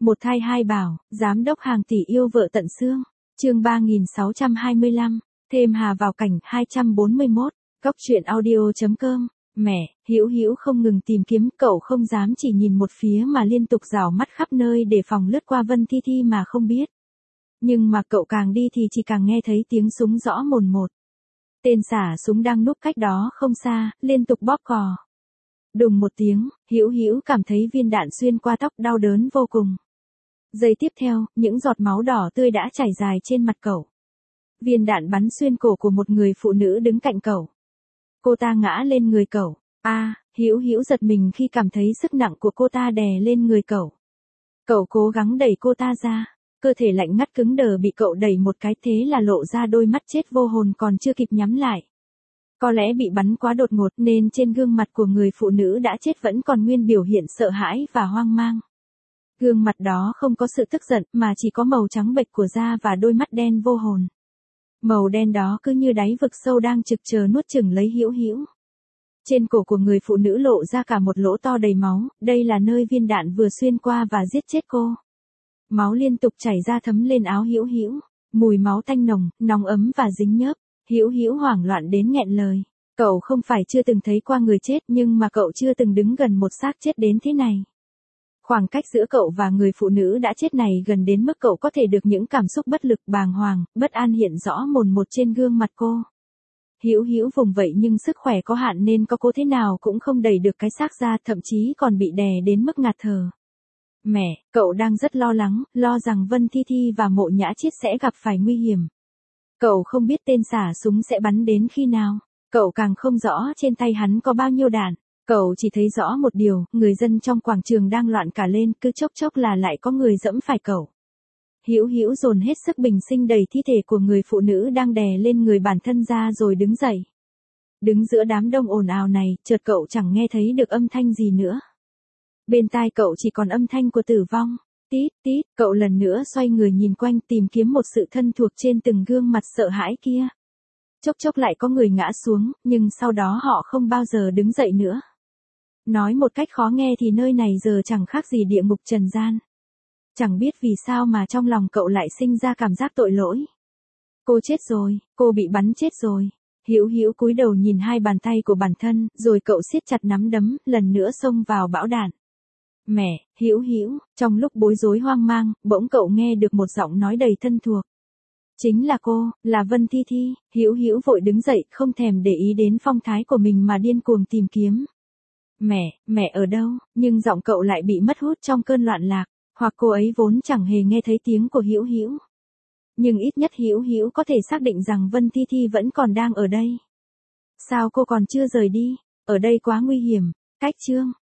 Một thai hai bảo, giám đốc hàng tỷ yêu vợ tận xương. Chương 3625, thêm Hà vào cảnh 241, góc truyện audio.com. Mẹ, Hữu Hữu không ngừng tìm kiếm, cậu không dám chỉ nhìn một phía mà liên tục rảo mắt khắp nơi để phòng lướt qua Vân Thi Thi mà không biết. Nhưng mà cậu càng đi thì chỉ càng nghe thấy tiếng súng rõ mồn một. Tên xả súng đang núp cách đó không xa, liên tục bóp cò. Đùng một tiếng, Hữu Hữu cảm thấy viên đạn xuyên qua tóc, đau đớn vô cùng. Giây tiếp theo, những giọt máu đỏ tươi đã chảy dài trên mặt cậu. Viên đạn bắn xuyên cổ của một người phụ nữ đứng cạnh cậu. Cô ta ngã lên người cậu. Hữu Hữu giật mình khi cảm thấy sức nặng của cô ta đè lên người cậu. Cậu cố gắng đẩy cô ta ra. Cơ thể lạnh ngắt cứng đờ bị cậu đẩy một cái, thế là lộ ra đôi mắt chết vô hồn còn chưa kịp nhắm lại. Có lẽ bị bắn quá đột ngột nên trên gương mặt của người phụ nữ đã chết vẫn còn nguyên biểu hiện sợ hãi và hoang mang. Gương mặt đó không có sự tức giận mà chỉ có màu trắng bệch của da và đôi mắt đen vô hồn. Màu đen đó cứ như đáy vực sâu đang trực chờ nuốt chửng lấy Hữu Hữu. Trên cổ của người phụ nữ lộ ra cả một lỗ to đầy máu, đây là nơi viên đạn vừa xuyên qua và giết chết cô. Máu liên tục chảy ra thấm lên áo Hữu Hữu, mùi máu tanh nồng, nóng ấm và dính nhớp. Hữu Hữu hoảng loạn đến nghẹn lời. Cậu không phải chưa từng thấy qua người chết nhưng mà cậu chưa từng đứng gần một xác chết đến thế này. Khoảng cách giữa cậu và người phụ nữ đã chết này gần đến mức cậu có thể được những cảm xúc bất lực, bàng hoàng, bất an hiện rõ mồn một trên gương mặt cô. Hữu Hữu vùng vậy nhưng sức khỏe có hạn nên có cố thế nào cũng không đẩy được cái xác ra, thậm chí còn bị đè đến mức ngạt thở. Mẹ, cậu đang rất lo lắng, lo rằng Vân Thi Thi và Mộ Nhã Chiết sẽ gặp phải nguy hiểm. Cậu không biết tên xả súng sẽ bắn đến khi nào. Cậu càng không rõ trên tay hắn có bao nhiêu đạn. Cậu chỉ thấy rõ một điều, người dân trong quảng trường đang loạn cả lên, cứ chốc chốc là lại có người giẫm phải cậu. Hữu Hữu dồn hết sức bình sinh đẩy thi thể của người phụ nữ đang đè lên người bản thân ra rồi đứng dậy. Đứng giữa đám đông ồn ào này, chợt cậu chẳng nghe thấy được âm thanh gì nữa. Bên tai cậu chỉ còn âm thanh của tử vong. Tít tít, cậu lần nữa xoay người nhìn quanh tìm kiếm một sự thân thuộc trên từng gương mặt sợ hãi kia. Chốc chốc lại có người ngã xuống, nhưng sau đó họ không bao giờ đứng dậy nữa. Nói một cách khó nghe thì nơi này giờ chẳng khác gì địa ngục trần gian. Chẳng biết vì sao mà trong lòng cậu lại sinh ra cảm giác tội lỗi. Cô chết rồi, cô bị bắn chết rồi. Hữu Hữu cúi đầu nhìn hai bàn tay của bản thân, rồi cậu siết chặt nắm đấm, lần nữa xông vào bão đạn. Mẹ, Hữu Hữu, trong lúc bối rối hoang mang, bỗng cậu nghe được một giọng nói đầy thân thuộc. Chính là cô, là Vân Thi Thi. Hữu Hữu vội đứng dậy, không thèm để ý đến phong thái của mình mà điên cuồng tìm kiếm. Mẹ ở đâu? Nhưng giọng cậu lại bị mất hút trong cơn loạn lạc, hoặc cô ấy vốn chẳng hề nghe thấy tiếng của Hữu Hữu. Nhưng ít nhất Hữu Hữu có thể xác định rằng Vân Thi Thi vẫn còn đang ở đây. Sao cô còn chưa rời đi? Ở đây quá nguy hiểm. Cách chương